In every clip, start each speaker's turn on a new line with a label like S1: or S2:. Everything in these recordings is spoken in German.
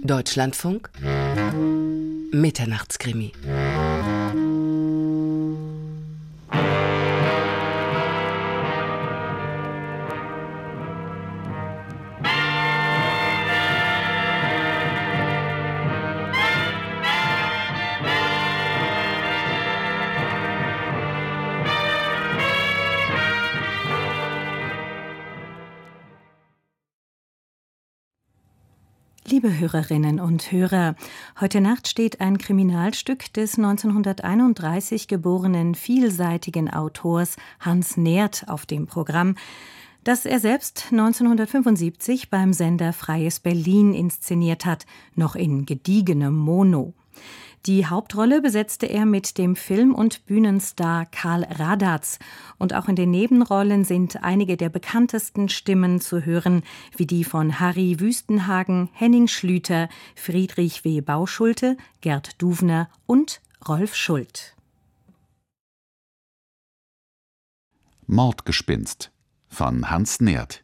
S1: Deutschlandfunk Mitternachtskrimi.
S2: Liebe Hörerinnen und Hörer, heute Nacht steht ein Kriminalstück des 1931 geborenen, vielseitigen Autors Hans Nährth auf dem Programm, das er selbst 1975 beim Sender Freies Berlin inszeniert hat, noch in gediegenem Mono. Die Hauptrolle besetzte er mit dem Film- und Bühnenstar Karl Radatz. Und auch in den Nebenrollen sind einige der bekanntesten Stimmen zu hören, wie die von Harry Wüstenhagen, Henning Schlüter, Friedrich W. Bauschulte, Gerd Duvner und Rolf Schult.
S3: Mordgespinst von Hans Nährth.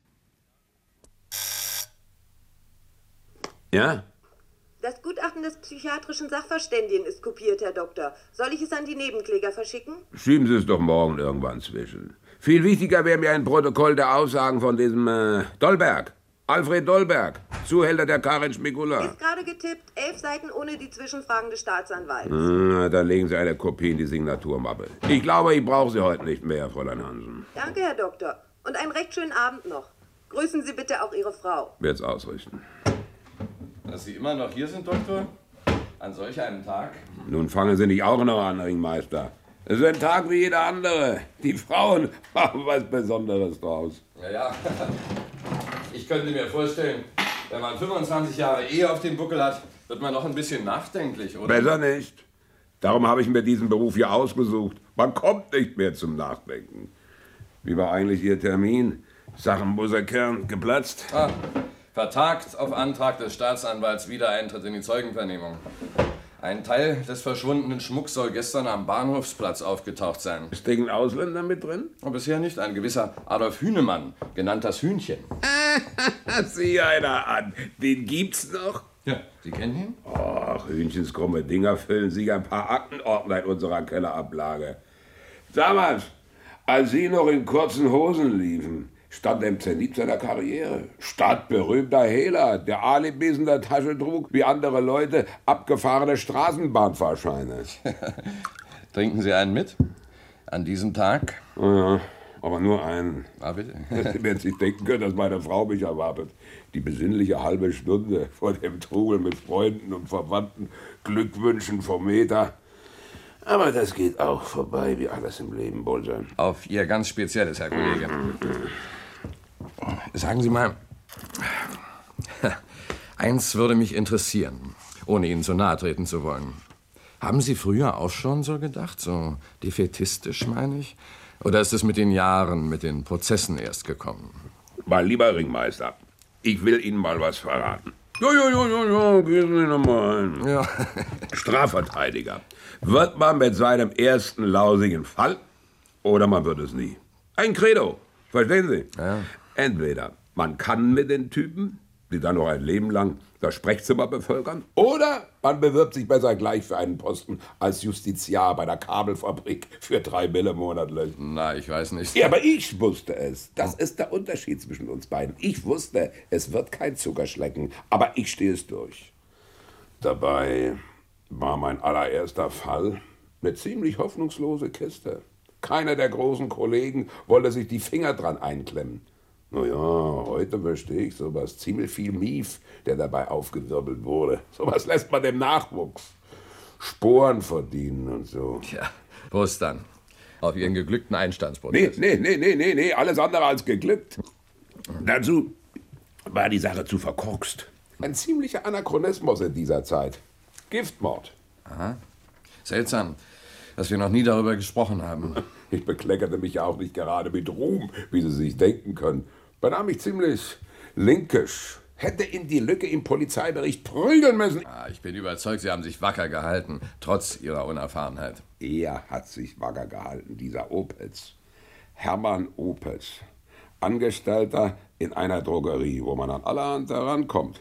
S4: Ja?
S5: Das Gutachten des psychiatrischen Sachverständigen ist kopiert, Herr Doktor. Soll ich es an die Nebenkläger verschicken?
S4: Schieben Sie es doch morgen irgendwann zwischen. Viel wichtiger wäre mir ein Protokoll der Aussagen von diesem Dollberg. Alfred Dollberg, Zuhälter der Karin Schmigula.
S5: Ist gerade getippt, 11 Seiten ohne die Zwischenfragen des Staatsanwalts.
S4: Dann legen Sie eine Kopie in die Signaturmappe. Ich glaube, ich brauche Sie heute nicht mehr, Fräulein Hansen.
S5: Danke, Herr Doktor. Und einen recht schönen Abend noch. Grüßen Sie bitte auch Ihre Frau.
S4: Werd's ausrichten.
S6: Dass Sie immer noch hier sind, Doktor? An solch einem Tag?
S4: Nun fangen Sie nicht auch noch an, Ringmeister. Es ist ein Tag wie jeder andere. Die Frauen machen was Besonderes draus.
S6: Ja. Ich könnte mir vorstellen, wenn man 25 Jahre Ehe auf dem Buckel hat, wird man noch ein bisschen nachdenklich, oder?
S4: Besser nicht. Darum habe ich mir diesen Beruf hier ausgesucht. Man kommt nicht mehr zum Nachdenken. Wie war eigentlich Ihr Termin? Sachen Moser-Kern geplatzt?
S6: Vertagt auf Antrag des Staatsanwalts Wiedereintritt in die Zeugenvernehmung. Ein Teil des verschwundenen Schmucks soll gestern am Bahnhofsplatz aufgetaucht sein.
S4: Ist ein Ausländer mit drin?
S6: Bisher nicht. Ein gewisser Adolf Hühnemann, genannt das Hühnchen.
S4: Sieh einer an. Den gibt's noch?
S6: Ja, Sie kennen ihn?
S4: Ach, Hühnchens krumme Dinger füllen sich ein paar Aktenordner in unserer Kellerablage. Damals, als Sie noch in kurzen Hosen liefen, stand er im Zenit seiner Karriere. Stadtberühmter Hehler, der Alibis in der Tasche trug, wie andere Leute abgefahrene Straßenbahnfahrscheine.
S6: Trinken Sie einen mit? An diesem Tag?
S4: Ja, aber nur einen.
S6: Bitte.
S4: Sie werden sich denken können, dass meine Frau mich erwartet. Die besinnliche halbe Stunde vor dem Trubel mit Freunden und Verwandten, Glückwünschen vom Meter. Aber das geht auch vorbei, wie alles im Leben wohl sein.
S6: Auf Ihr ganz Spezielles, Herr Kollege. Sagen Sie mal, eins würde mich interessieren, ohne Ihnen zu nahe treten zu wollen. Haben Sie früher auch schon so gedacht, so defaitistisch, meine ich? Oder ist es mit den Jahren, mit den Prozessen erst gekommen?
S4: Mein lieber Ringmeister, ich will Ihnen mal was verraten. Ja, gehen Sie noch mal ein.
S6: Ja.
S4: Strafverteidiger. Wird man mit seinem ersten lausigen Fall oder man wird es nie. Ein Credo, verstehen Sie?
S6: Ja.
S4: Entweder man kann mit den Typen, die dann noch ein Leben lang das Sprechzimmer bevölkern, oder man bewirbt sich besser gleich für einen Posten als Justiziar bei der Kabelfabrik für 3 Mille monatlich.
S6: Na, ich weiß nicht.
S4: Ja, aber ich wusste es. Das ist der Unterschied zwischen uns beiden. Ich wusste, es wird kein Zuckerschlecken, aber ich stehe es durch. Dabei war mein allererster Fall eine ziemlich hoffnungslose Kiste. Keiner der großen Kollegen wollte sich die Finger dran einklemmen. Naja, heute verstehe ich sowas. Ziemlich viel Mief, der dabei aufgewirbelt wurde. Sowas lässt man dem Nachwuchs. Sporen verdienen und so.
S6: Tja, Prost dann. Auf Ihren geglückten Einstandsprozess.
S4: Nee, alles andere als geglückt. Dazu war die Sache zu verkorkst. Ein ziemlicher Anachronismus in dieser Zeit. Giftmord.
S6: Aha. Seltsam, dass wir noch nie darüber gesprochen haben.
S4: Ich bekleckerte mich ja auch nicht gerade mit Ruhm, wie Sie sich denken können. Benahm mich ziemlich linkisch. Hätte in die Lücke im Polizeibericht prügeln müssen.
S6: Ich bin überzeugt, Sie haben sich wacker gehalten, trotz Ihrer Unerfahrenheit.
S4: Er hat sich wacker gehalten, dieser Opitz. Hermann Opitz. Angestellter in einer Drogerie, wo man an allerhand herankommt.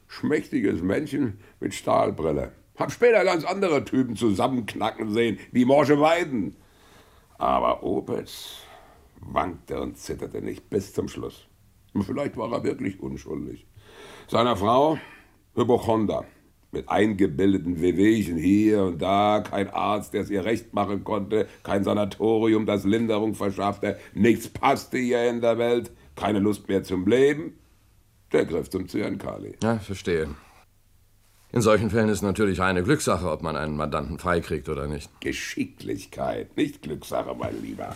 S4: Schmächtiges Männchen mit Stahlbrille. Hab später ganz andere Typen zusammenknacken sehen, wie Morsche Weiden. Aber Opitz wankte und zitterte nicht bis zum Schluss. Und vielleicht war er wirklich unschuldig. Seiner Frau Hypochonder, mit eingebildeten Wehwehchen hier und da, kein Arzt, der es ihr recht machen konnte, kein Sanatorium, das Linderung verschaffte, nichts passte ihr in der Welt, keine Lust mehr zum Leben. Der griff zum Zyankali.
S6: Ja, verstehe. In solchen Fällen ist natürlich eine Glückssache, ob man einen Mandanten freikriegt oder nicht.
S4: Geschicklichkeit, nicht Glückssache, mein Lieber.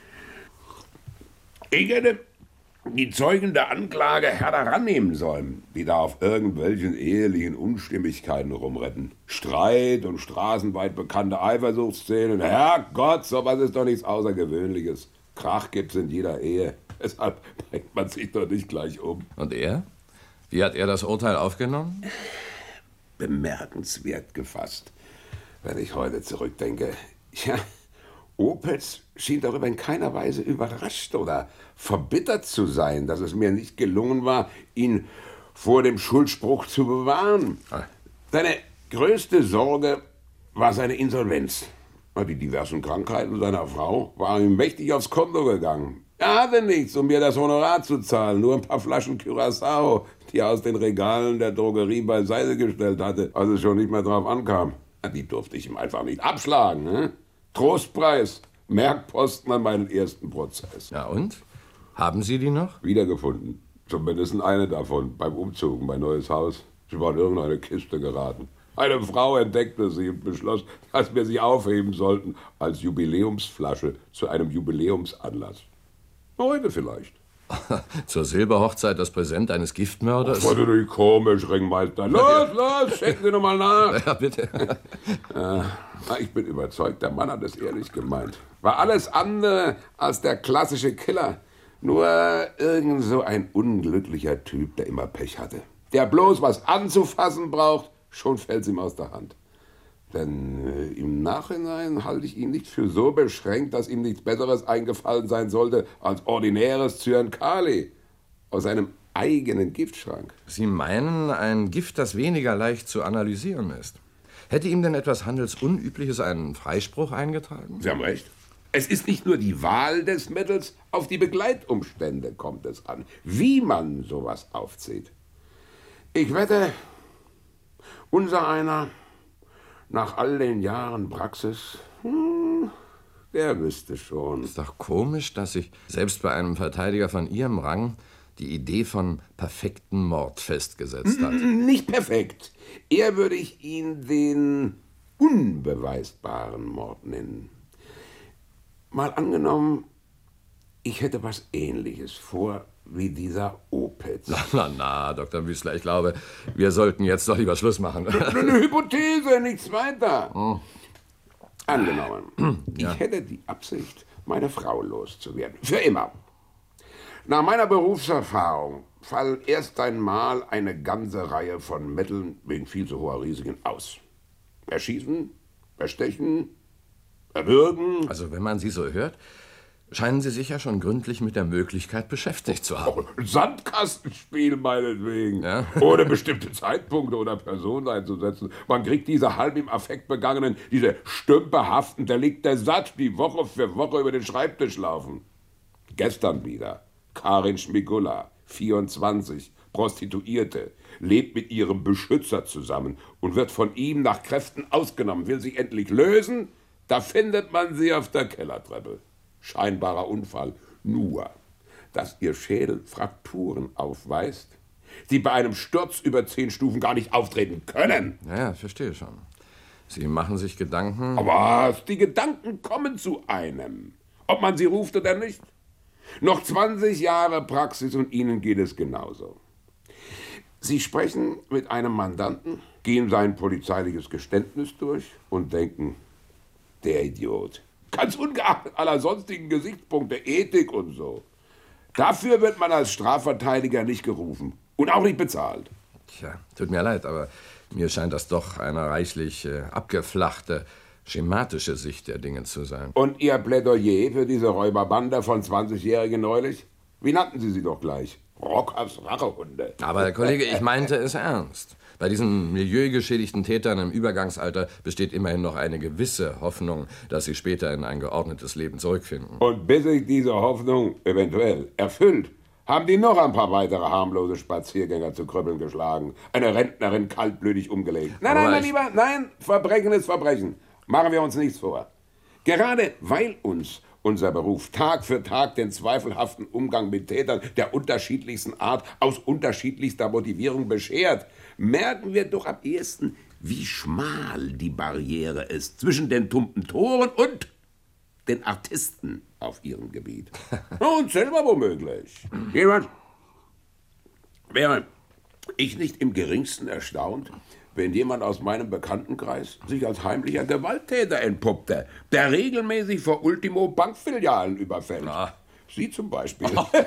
S4: Ich hätte die Zeugen der Anklage härter rannehmen sollen, die da auf irgendwelchen ehelichen Unstimmigkeiten rumretten. Streit und straßenweit bekannte Eifersuchtsszenen. Herrgott, sowas ist doch nichts Außergewöhnliches. Krach gibt's in jeder Ehe. Deshalb bringt man sich doch nicht gleich um.
S6: Und er? Wie hat er das Urteil aufgenommen?
S4: Bemerkenswert gefasst, wenn ich heute zurückdenke. Ja, Opitz schien darüber in keiner Weise überrascht oder verbittert zu sein, dass es mir nicht gelungen war, ihn vor dem Schuldspruch zu bewahren. Seine größte Sorge war seine Insolvenz. Die diversen Krankheiten seiner Frau waren ihm mächtig aufs Konto gegangen. Er hatte nichts, um mir das Honorar zu zahlen, nur ein paar Flaschen Curaçao, die er aus den Regalen der Drogerie beiseite gestellt hatte, als es schon nicht mehr drauf ankam. Die durfte ich ihm einfach nicht abschlagen. Ne? Trostpreis, Merkposten an meinen ersten Prozess.
S6: Ja und? Haben Sie die noch?
S4: Wiedergefunden. Zumindest eine davon, beim Umzug in mein neues Haus. Sie war in irgendeine Kiste geraten. Eine Frau entdeckte sie und beschloss, dass wir sie aufheben sollten als Jubiläumsflasche zu einem Jubiläumsanlass. Heute vielleicht.
S6: Zur Silberhochzeit das Präsent eines Giftmörders?
S4: Das war natürlich komisch, Ringmeister. Los, schenken Sie noch mal nach.
S6: Ja, bitte.
S4: Ich bin überzeugt, der Mann hat es ehrlich gemeint. War alles andere als der klassische Killer. Nur irgend so ein unglücklicher Typ, der immer Pech hatte. Der bloß was anzufassen braucht, schon fällt's ihm aus der Hand. Denn im Nachhinein halte ich ihn nicht für so beschränkt, dass ihm nichts Besseres eingefallen sein sollte als ordinäres Zyankali aus seinem eigenen Giftschrank.
S6: Sie meinen, ein Gift, das weniger leicht zu analysieren ist. Hätte ihm denn etwas Handelsunübliches einen Freispruch eingetragen?
S4: Sie haben recht. Es ist nicht nur die Wahl des Mittels, auf die Begleitumstände kommt es an, wie man sowas aufzieht. Ich wette, unser einer, nach all den Jahren Praxis, der wüsste schon.
S6: Ist doch komisch, dass sich selbst bei einem Verteidiger von Ihrem Rang die Idee von perfekten Mord festgesetzt hat.
S4: Nicht perfekt. Eher würde ich ihn den unbeweisbaren Mord nennen. Mal angenommen, ich hätte was Ähnliches vor wie dieser Opitz.
S6: Na, Dr. Büßler, ich glaube, wir sollten jetzt doch lieber Schluss machen.
S4: Eine Hypothese, nichts weiter. Angenommen, ich hätte die Absicht, meine Frau loszuwerden. Für immer. Nach meiner Berufserfahrung fallen erst einmal eine ganze Reihe von Mitteln wegen viel zu hoher Risiken aus. Erschießen, erstechen, erwürgen.
S6: Also wenn man Sie so hört, scheinen Sie sich ja schon gründlich mit der Möglichkeit beschäftigt zu haben.
S4: Sandkastenspiel meinetwegen.
S6: Ja?
S4: Ohne bestimmte Zeitpunkte oder Personen einzusetzen. Man kriegt diese halb im Affekt begangenen, diese stümperhaften Delikte satt, die Woche für Woche über den Schreibtisch laufen. Gestern wieder. Karin Schmigula, 24, Prostituierte, lebt mit ihrem Beschützer zusammen und wird von ihm nach Kräften ausgenommen, will sich endlich lösen. Da findet man sie auf der Kellertreppe. Scheinbarer Unfall. Nur, dass ihr Schädel Frakturen aufweist, die bei einem Sturz über 10 Stufen gar nicht auftreten können.
S6: Ja, verstehe schon. Sie machen sich Gedanken.
S4: Aber was? Die Gedanken kommen zu einem. Ob man sie ruft oder nicht. Noch 20 Jahre Praxis und Ihnen geht es genauso. Sie sprechen mit einem Mandanten, gehen sein polizeiliches Geständnis durch und denken, der Idiot. Ganz ungeachtet aller sonstigen Gesichtspunkte, Ethik und so. Dafür wird man als Strafverteidiger nicht gerufen und auch nicht bezahlt.
S6: Tja, tut mir leid, aber mir scheint das doch eine reichlich abgeflachte, schematische Sicht der Dinge zu sein.
S4: Und Ihr Plädoyer für diese Räuberbande von 20-Jährigen neulich? Wie nannten Sie sie doch gleich? Rockers Rachehunde.
S6: Aber, Herr Kollege, ich meinte es ernst. Bei diesen milieugeschädigten Tätern im Übergangsalter besteht immerhin noch eine gewisse Hoffnung, dass sie später in ein geordnetes Leben zurückfinden.
S4: Und bis sich diese Hoffnung eventuell erfüllt, haben die noch ein paar weitere harmlose Spaziergänger zu Krüppeln geschlagen, eine Rentnerin kaltblütig umgelegt. Nein, mein Lieber, nein, Verbrechen ist Verbrechen. Machen wir uns nichts vor. Gerade weil uns unser Beruf Tag für Tag den zweifelhaften Umgang mit Tätern der unterschiedlichsten Art aus unterschiedlichster Motivierung beschert, merken wir doch am ehesten, wie schmal die Barriere ist zwischen den tumpen Toren und den Artisten auf ihrem Gebiet. Und selber womöglich. Jemand wäre ich nicht im geringsten erstaunt, wenn jemand aus meinem Bekanntenkreis sich als heimlicher Gewalttäter entpuppte, der regelmäßig vor Ultimo Bankfilialen überfällt.
S6: Na.
S4: Sie zum Beispiel.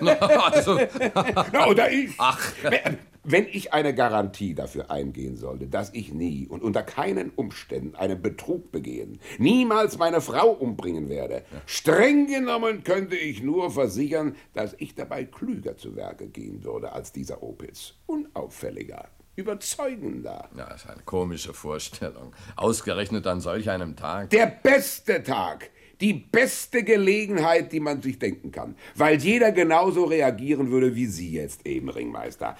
S6: Also,
S4: Na, oder ich.
S6: Ach.
S4: Wenn ich eine Garantie dafür eingehen sollte, dass ich nie und unter keinen Umständen einen Betrug begehen, niemals meine Frau umbringen werde, streng genommen könnte ich nur versichern, dass ich dabei klüger zu Werke gehen würde als dieser Opitz. Unauffälliger, überzeugender.
S6: Ja, das ist eine komische Vorstellung. Ausgerechnet an solch einem Tag.
S4: Der beste Tag, die beste Gelegenheit, die man sich denken kann, weil jeder genauso reagieren würde wie Sie jetzt eben, Ringmeister.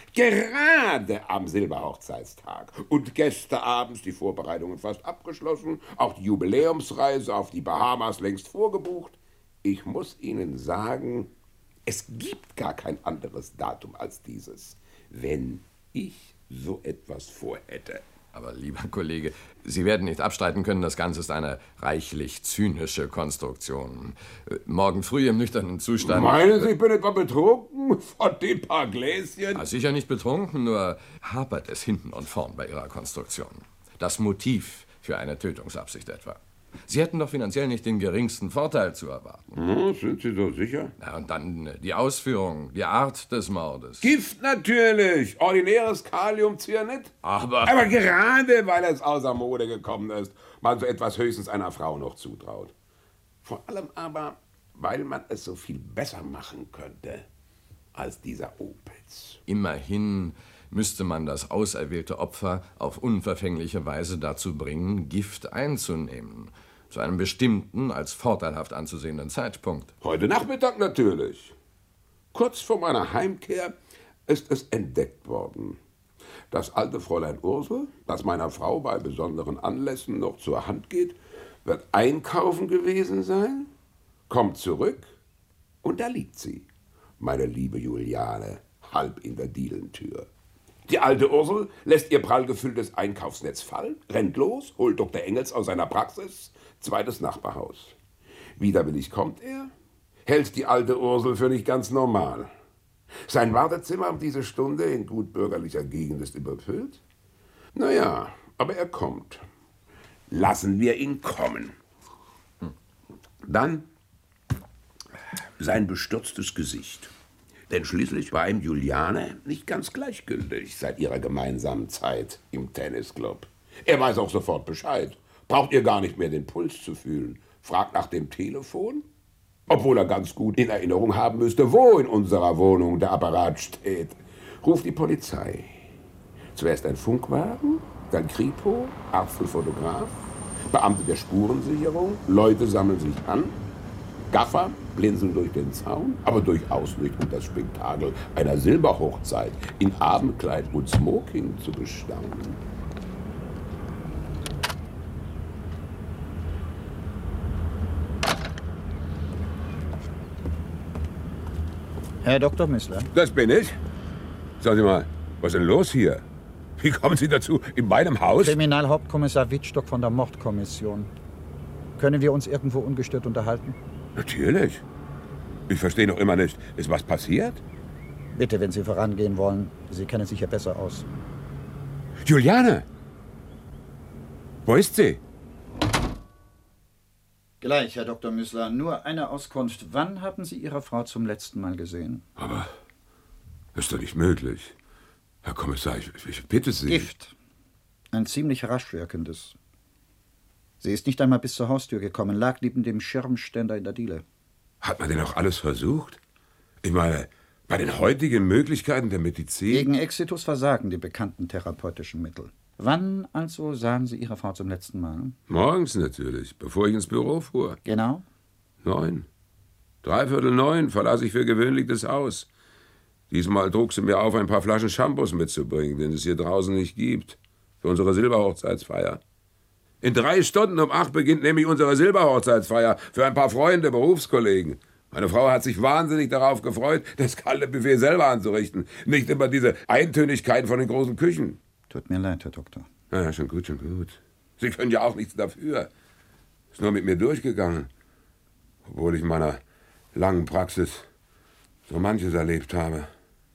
S4: Gerade am Silberhochzeitstag und gestern die Vorbereitungen fast abgeschlossen, auch die Jubiläumsreise auf die Bahamas längst vorgebucht. Ich muss Ihnen sagen, es gibt gar kein anderes Datum als dieses, wenn ich so etwas vorhätte.
S6: Aber, lieber Kollege, Sie werden nicht abstreiten können, das Ganze ist eine reichlich zynische Konstruktion. Morgen früh im nüchternen Zustand...
S4: Meinen Sie, ich bin etwa betrunken von den paar Gläschen?
S6: Sicher nicht betrunken, nur hapert es hinten und vorn bei Ihrer Konstruktion. Das Motiv für eine Tötungsabsicht etwa. Sie hätten doch finanziell nicht den geringsten Vorteil zu erwarten.
S4: Sind Sie so sicher?
S6: Ja, und dann die Ausführung, die Art des Mordes.
S4: Gift natürlich, ordinäres Kaliumcyanid.
S6: Aber
S4: gerade weil es außer Mode gekommen ist, man so etwas höchstens einer Frau noch zutraut. Vor allem aber, weil man es so viel besser machen könnte als dieser Opitz.
S6: Immerhin müsste man das auserwählte Opfer auf unverfängliche Weise dazu bringen, Gift einzunehmen. Zu einem bestimmten, als vorteilhaft anzusehenden Zeitpunkt.
S4: Heute Nachmittag natürlich. Kurz vor meiner Heimkehr ist es entdeckt worden. Das alte Fräulein Ursel, das meiner Frau bei besonderen Anlässen noch zur Hand geht, wird einkaufen gewesen sein, kommt zurück und da liegt sie, meine liebe Juliane, halb in der Dielentür. Die alte Ursel lässt ihr prall gefülltes Einkaufsnetz fallen, rennt los, holt Dr. Engels aus seiner Praxis, zweites Nachbarhaus. Widerwillig kommt er, hält die alte Ursel für nicht ganz normal. Sein Wartezimmer um diese Stunde in gut bürgerlicher Gegend ist überfüllt. Naja, aber er kommt. Lassen wir ihn kommen. Dann sein bestürztes Gesicht. Denn schließlich war ihm Juliane nicht ganz gleichgültig seit ihrer gemeinsamen Zeit im Tennisclub. Er weiß auch sofort Bescheid. Braucht ihr gar nicht mehr den Puls zu fühlen. Fragt nach dem Telefon. Obwohl er ganz gut in Erinnerung haben müsste, wo in unserer Wohnung der Apparat steht. Ruft die Polizei. Zuerst ein Funkwagen, dann Kripo, Apfelfotograf, Beamte der Spurensicherung, Leute sammeln sich an, Gaffer blinzeln durch den Zaun, aber durchaus nicht um das Spektakel einer Silberhochzeit in Abendkleid und Smoking zu bestaunen.
S1: Herr Dr. Missler?
S4: Das bin ich. Sagen Sie mal, was ist denn los hier? Wie kommen Sie dazu, in meinem Haus?
S1: Kriminalhauptkommissar Wittstock von der Mordkommission. Können wir uns irgendwo ungestört unterhalten?
S4: Natürlich. Ich verstehe noch immer nicht. Ist was passiert?
S1: Bitte, wenn Sie vorangehen wollen. Sie kennen sich ja besser aus.
S4: Juliane! Wo ist sie?
S1: Gleich, Herr Dr. Missler. Nur eine Auskunft. Wann haben Sie Ihre Frau zum letzten Mal gesehen?
S4: Aber ist doch nicht möglich. Herr Kommissar, ich bitte Sie.
S1: Gift. Ein ziemlich rasch wirkendes. Sie ist nicht einmal bis zur Haustür gekommen, lag neben dem Schirmständer in der Diele.
S4: Hat man denn auch alles versucht? Ich meine, Bei den heutigen Möglichkeiten der Medizin?
S1: Gegen Exitus versagen die bekannten therapeutischen Mittel. Wann also sahen Sie Ihre Frau zum letzten Mal?
S4: Morgens natürlich, bevor ich ins Büro fuhr.
S1: Genau?
S4: 9. 8:45 verlas ich für gewöhnlich das Haus. Diesmal trug sie mir auf, ein paar Flaschen Shampoos mitzubringen, den es hier draußen nicht gibt. Für unsere Silberhochzeitsfeier. In 3 Stunden um 8 beginnt nämlich unsere Silberhochzeitsfeier für ein paar Freunde, Berufskollegen. Meine Frau hat sich wahnsinnig darauf gefreut, das kalte Buffet selber anzurichten. Nicht immer diese Eintönigkeiten von den großen Küchen.
S1: Tut mir leid, Herr Doktor.
S4: Ja, schon gut, schon gut. Sie können ja auch nichts dafür. Ist nur mit mir durchgegangen. Obwohl ich in meiner langen Praxis so manches erlebt habe.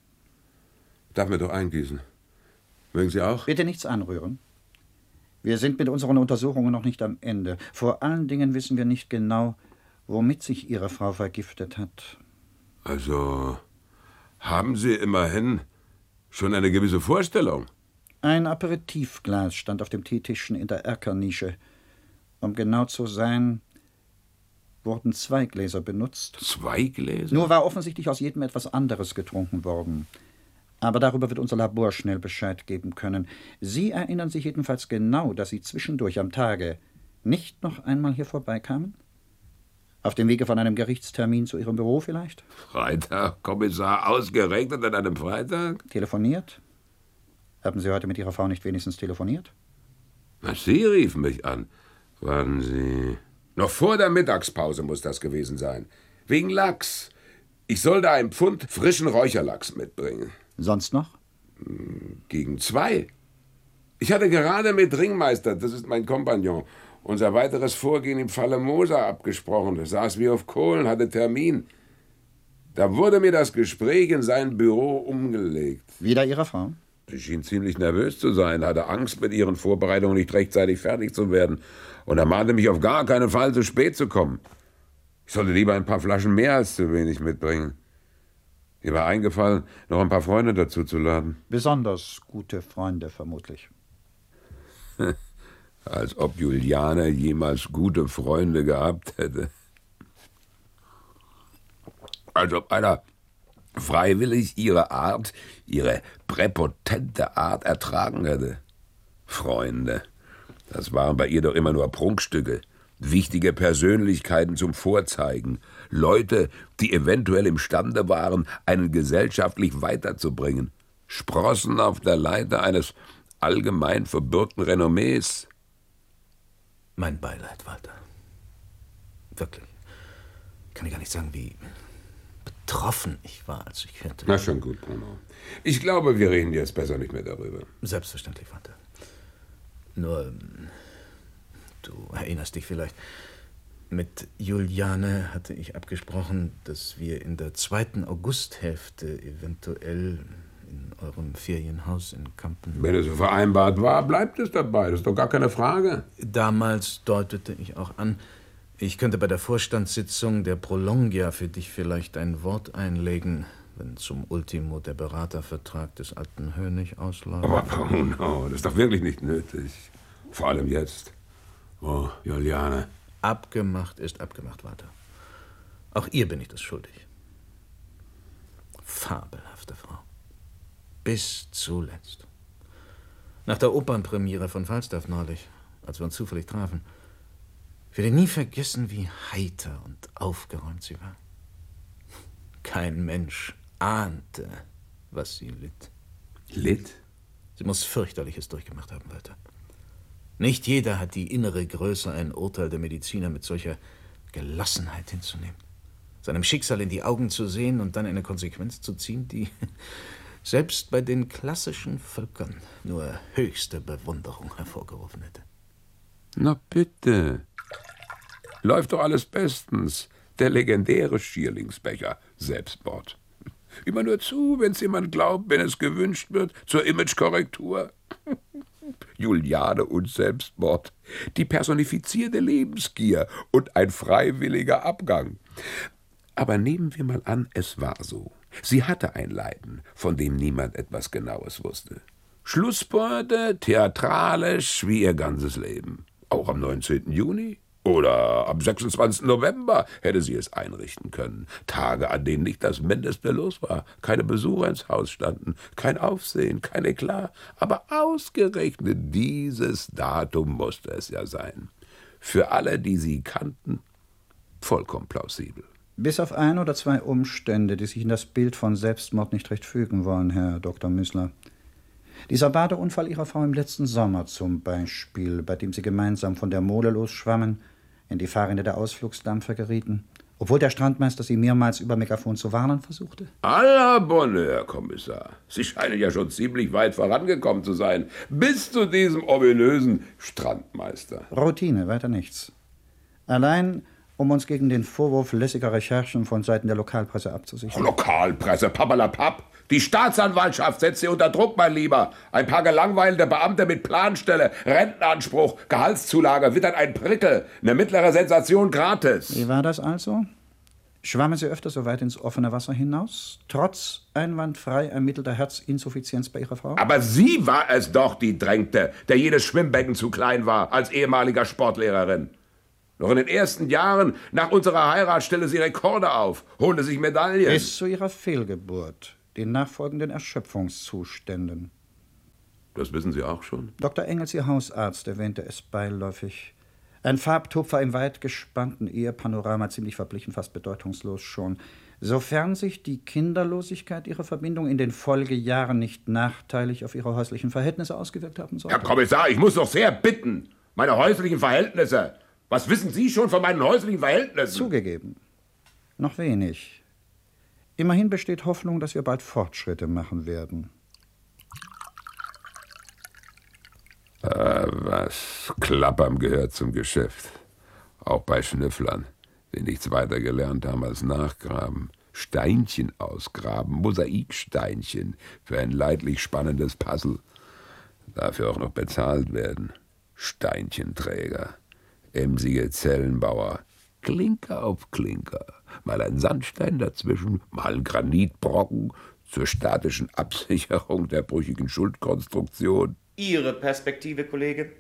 S4: Darf mir doch eingießen. Mögen Sie auch?
S1: Bitte nichts anrühren. Wir sind mit unseren Untersuchungen noch nicht am Ende. Vor allen Dingen wissen wir nicht genau, womit sich Ihre Frau vergiftet hat.
S4: Also, haben Sie immerhin schon eine gewisse Vorstellung?
S1: Ein Aperitivglas stand auf dem Teetischchen in der Erkernische. Um genau zu sein, wurden 2 Gläser benutzt.
S4: 2 Gläser?
S1: Nur war offensichtlich aus jedem etwas anderes getrunken worden. Aber darüber wird unser Labor schnell Bescheid geben können. Sie erinnern sich jedenfalls genau, dass Sie zwischendurch am Tage nicht noch einmal hier vorbeikamen? Auf dem Wege von einem Gerichtstermin zu Ihrem Büro vielleicht?
S4: Freitag, Kommissar, ausgerechnet an einem Freitag?
S1: Telefoniert? Haben Sie heute mit Ihrer Frau nicht wenigstens telefoniert?
S4: Was, Sie riefen mich an. Warten Sie. Noch vor der Mittagspause muss das gewesen sein. Wegen Lachs. Ich sollte ein Pfund frischen Räucherlachs mitbringen.
S1: Sonst noch?
S4: Gegen 2. Ich hatte gerade mit Ringmeister, das ist mein Kompagnon, unser weiteres Vorgehen im Falle Moser abgesprochen. Er saß wie auf Kohlen, hatte Termin. Da wurde mir das Gespräch in sein Büro umgelegt.
S1: Wieder Ihre Frau?
S4: Sie schien ziemlich nervös zu sein, hatte Angst, mit ihren Vorbereitungen nicht rechtzeitig fertig zu werden und ermahnte mich auf gar keinen Fall, zu spät zu kommen. Ich sollte lieber ein paar Flaschen mehr als zu wenig mitbringen. Mir war eingefallen, noch ein paar Freunde dazu zu laden.
S1: Besonders gute Freunde, vermutlich.
S4: Als ob Juliane jemals gute Freunde gehabt hätte. Als ob einer freiwillig ihre Art, ihre präpotente Art ertragen hätte. Freunde, das waren bei ihr doch immer nur Prunkstücke. Wichtige Persönlichkeiten zum Vorzeigen. Leute, die eventuell imstande waren, einen gesellschaftlich weiterzubringen. Sprossen auf der Leiter eines allgemein verbürgten Renommees.
S7: Mein Beileid, Walter. Wirklich. Ich kann dir gar nicht sagen, wie betroffen ich war, als ich hörte.
S4: Na schon gut, Bruno. Ich glaube, wir reden jetzt besser nicht mehr darüber.
S7: Selbstverständlich, Walter. Nur, du erinnerst dich vielleicht, mit Juliane hatte ich abgesprochen, dass wir in der 2. Augusthälfte eventuell in eurem Ferienhaus in Kampen...
S4: Wenn es so vereinbart war, bleibt es dabei. Das ist doch gar keine Frage.
S7: Damals deutete ich auch an, ich könnte bei der Vorstandssitzung der Prolongia für dich vielleicht ein Wort einlegen, wenn zum Ultimo der Beratervertrag des alten Hönig ausläuft.
S4: Aber Bruno, das ist doch wirklich nicht nötig. Vor allem jetzt. Oh, Juliane.
S7: Abgemacht ist abgemacht, Walter. Auch ihr bin ich das schuldig. Fabelhafte Frau. Bis zuletzt. Nach der Opernpremiere von Falstaff neulich, als wir uns zufällig trafen, ich werde nie vergessen, wie heiter und aufgeräumt sie war. Kein Mensch ahnte, was sie litt.
S4: Litt?
S7: Sie muss fürchterliches durchgemacht haben, Walter. Nicht jeder hat die innere Größe, ein Urteil der Mediziner mit solcher Gelassenheit hinzunehmen. Seinem Schicksal in die Augen zu sehen und dann eine Konsequenz zu ziehen, die selbst bei den klassischen Völkern nur höchste Bewunderung hervorgerufen hätte.
S4: Na bitte. Läuft doch alles bestens. Der legendäre Schierlingsbecher. Selbstmord. Immer nur zu, wenn's jemand glaubt, wenn es gewünscht wird, zur Imagekorrektur. Juliane und Selbstmord. Die personifizierte Lebensgier und ein freiwilliger Abgang. Aber nehmen wir mal an, es war so. Sie hatte ein Leiden, von dem niemand etwas Genaues wusste. Schlusspointe, theatralisch wie ihr ganzes Leben. Auch am 19. Juni. Oder am 26. November hätte sie es einrichten können. Tage, an denen nicht das Mindeste los war. Keine Besucher ins Haus standen, kein Aufsehen, kein Eklat. Aber ausgerechnet dieses Datum musste es ja sein. Für alle, die sie kannten, vollkommen plausibel.
S1: Bis auf 1 oder 2 Umstände, die sich in das Bild von Selbstmord nicht recht fügen wollen, Herr Dr. Müßler. Dieser Badeunfall Ihrer Frau im letzten Sommer zum Beispiel, bei dem Sie gemeinsam von der Mole losschwammen, in die Fahrrinne der Ausflugsdampfer gerieten, obwohl der Strandmeister Sie mehrmals über Megafon zu warnen versuchte?
S4: À la bonne, Herr Kommissar. Sie scheinen ja schon ziemlich weit vorangekommen zu sein. Bis zu diesem ominösen Strandmeister.
S1: Routine, weiter nichts. Allein, um uns gegen den Vorwurf lässiger Recherchen von Seiten der Lokalpresse abzusichern.
S4: Lokalpresse, papperlapapp. Die Staatsanwaltschaft setzt Sie unter Druck, mein Lieber. Ein paar gelangweilte Beamte mit Planstelle, Rentenanspruch, Gehaltszulage wittern ein Prickel. Eine mittlere Sensation gratis.
S1: Wie war das also? Schwammen Sie öfter so weit ins offene Wasser hinaus, trotz einwandfrei ermittelter Herzinsuffizienz bei Ihrer Frau?
S4: Aber sie war es doch, die drängte, der jedes Schwimmbecken zu klein war, als ehemaliger Sportlehrerin. Noch in den ersten Jahren nach unserer Heirat stellte sie Rekorde auf, holte sich Medaillen.
S1: Bis zu ihrer Fehlgeburt, den nachfolgenden Erschöpfungszuständen.
S4: Das wissen Sie auch schon?
S1: Dr. Engels, Ihr Hausarzt, erwähnte es beiläufig. Ein Farbtupfer im weit gespannten Ehepanorama, ziemlich verblichen, fast bedeutungslos schon. Sofern sich die Kinderlosigkeit Ihrer Verbindung in den Folgejahren nicht nachteilig auf Ihre häuslichen Verhältnisse ausgewirkt haben sollte.
S4: Herr Kommissar, ich muss doch sehr bitten. Meine häuslichen Verhältnisse. Was wissen Sie schon von meinen häuslichen Verhältnissen?
S1: Zugegeben. Noch wenig. Immerhin besteht Hoffnung, dass wir bald Fortschritte machen werden.
S4: Was Klappern gehört zum Geschäft. Auch bei Schnüfflern, die nichts weiter gelernt haben als nachgraben. Steinchen ausgraben, Mosaiksteinchen für ein leidlich spannendes Puzzle. Dafür auch noch bezahlt werden. Steinchenträger, emsige Zellenbauer, Klinker auf Klinker. Mal ein Sandstein dazwischen, mal ein Granitbrocken zur statischen Absicherung der brüchigen Schuldkonstruktion.
S8: Ihre Perspektive, Kollege?